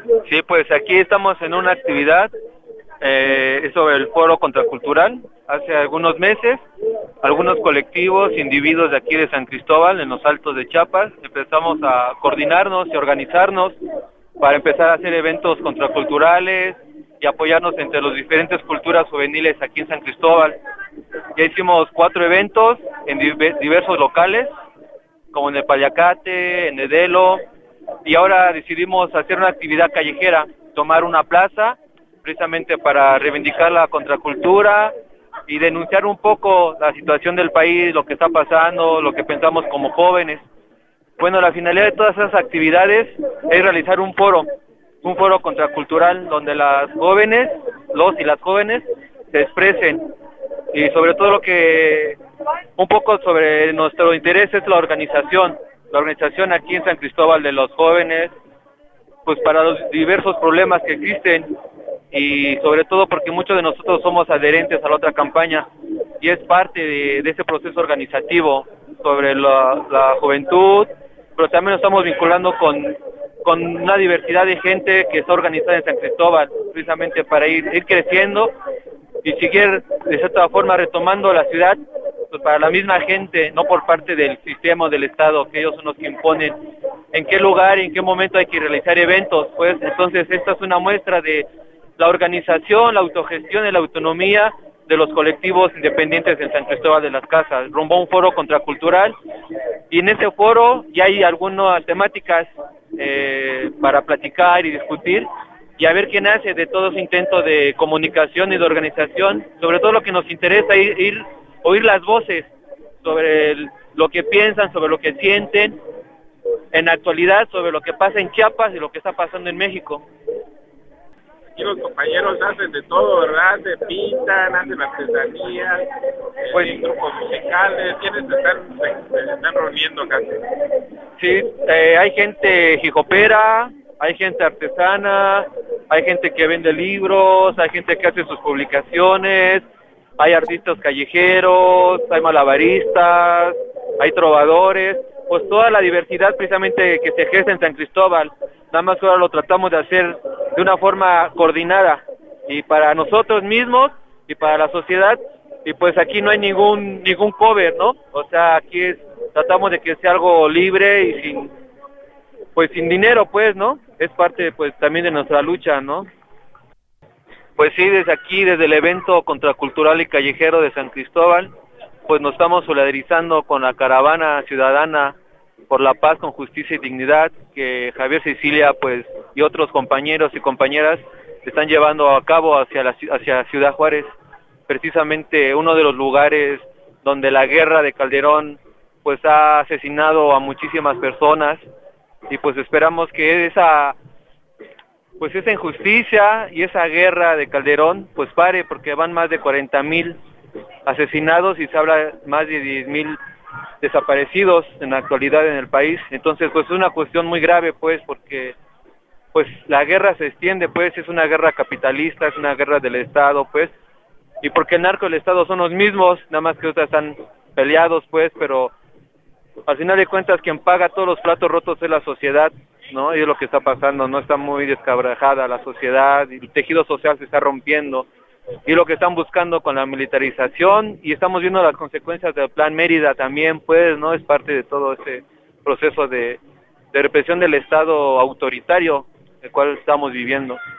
Sí, pues aquí estamos en una actividad sobre el foro contracultural. Hace algunos meses, algunos colectivos, individuos de aquí de San Cristóbal, en los Altos de Chiapas, empezamos a coordinarnos y organizarnos para empezar a hacer eventos contraculturales y apoyarnos entre las diferentes culturas juveniles aquí en San Cristóbal. Ya hicimos 4 eventos en diversos locales, como en el Paliacate, en Edelo, y ahora decidimos hacer una actividad callejera, tomar una plaza, precisamente para reivindicar la contracultura y denunciar un poco la situación del país, lo que está pasando, lo que pensamos como jóvenes. Bueno, la finalidad de todas esas actividades es realizar un foro contracultural donde las jóvenes, los y las jóvenes se expresen, y sobre todo un poco sobre nuestro interés es la organización aquí en San Cristóbal de los jóvenes, pues para los diversos problemas que existen, y sobre todo porque muchos de nosotros somos adherentes a la otra campaña y es parte de ese proceso organizativo sobre la juventud, pero también nos estamos vinculando con una diversidad de gente que está organizada en San Cristóbal, precisamente para ir creciendo y seguir de cierta forma retomando la ciudad, pues para la misma gente, no por parte del sistema o del Estado, que ellos son los que imponen en qué lugar y en qué momento hay que realizar eventos. Pues entonces esta es una muestra de la organización, la autogestión y la autonomía de los colectivos independientes en San Cristóbal de las Casas, rumbo a un foro contracultural, y en ese foro ya hay algunas temáticas para platicar y discutir, y a ver qué nace de todo ese intento de comunicación y de organización. Sobre todo lo que nos interesa es oír las voces sobre lo que piensan, sobre lo que sienten en la actualidad, sobre lo que pasa en Chiapas y lo que está pasando en México. Aquí los compañeros hacen de todo, ¿verdad? Se pintan, hacen artesanías, pues grupos musicales. ¿Quiénes se están reuniendo acá? Sí, hay gente hijopera, hay gente artesana, hay gente que vende libros, hay gente que hace sus publicaciones, hay artistas callejeros, hay malabaristas, hay trovadores, pues toda la diversidad precisamente que se ejerce en San Cristóbal. Nada más que ahora lo tratamos de hacer de una forma coordinada y para nosotros mismos y para la sociedad, y pues aquí no hay ningún cover, ¿no? O sea, aquí tratamos de que sea algo libre y sin dinero, pues, ¿no? Es parte pues también de nuestra lucha, ¿no? Pues sí, desde aquí, desde el evento contracultural y callejero de San Cristóbal, pues nos estamos solidarizando con la caravana ciudadana por la paz con justicia y dignidad que Javier Sicilia pues y otros compañeros y compañeras están llevando a cabo hacia Ciudad Juárez, precisamente uno de los lugares donde la guerra de Calderón pues ha asesinado a muchísimas personas, y pues esperamos que esa injusticia y esa guerra de Calderón pues pare, porque van más de 40,000 asesinados y se habla más de 10,000 desaparecidos en la actualidad en el país. Entonces pues es una cuestión muy grave, pues, porque pues la guerra se extiende, pues es una guerra capitalista, es una guerra del Estado, pues, y porque el narco y el Estado son los mismos, nada más que otras están peleados, pues, pero al final de cuentas quien paga todos los platos rotos es la sociedad, ¿no? Y es lo que está pasando, ¿no? Está muy descabrajada la sociedad, y el tejido social se está rompiendo, y lo que están buscando con la militarización, y estamos viendo las consecuencias del Plan Mérida también, pues, ¿no? Es parte de todo ese proceso de represión del Estado autoritario, el cual estamos viviendo.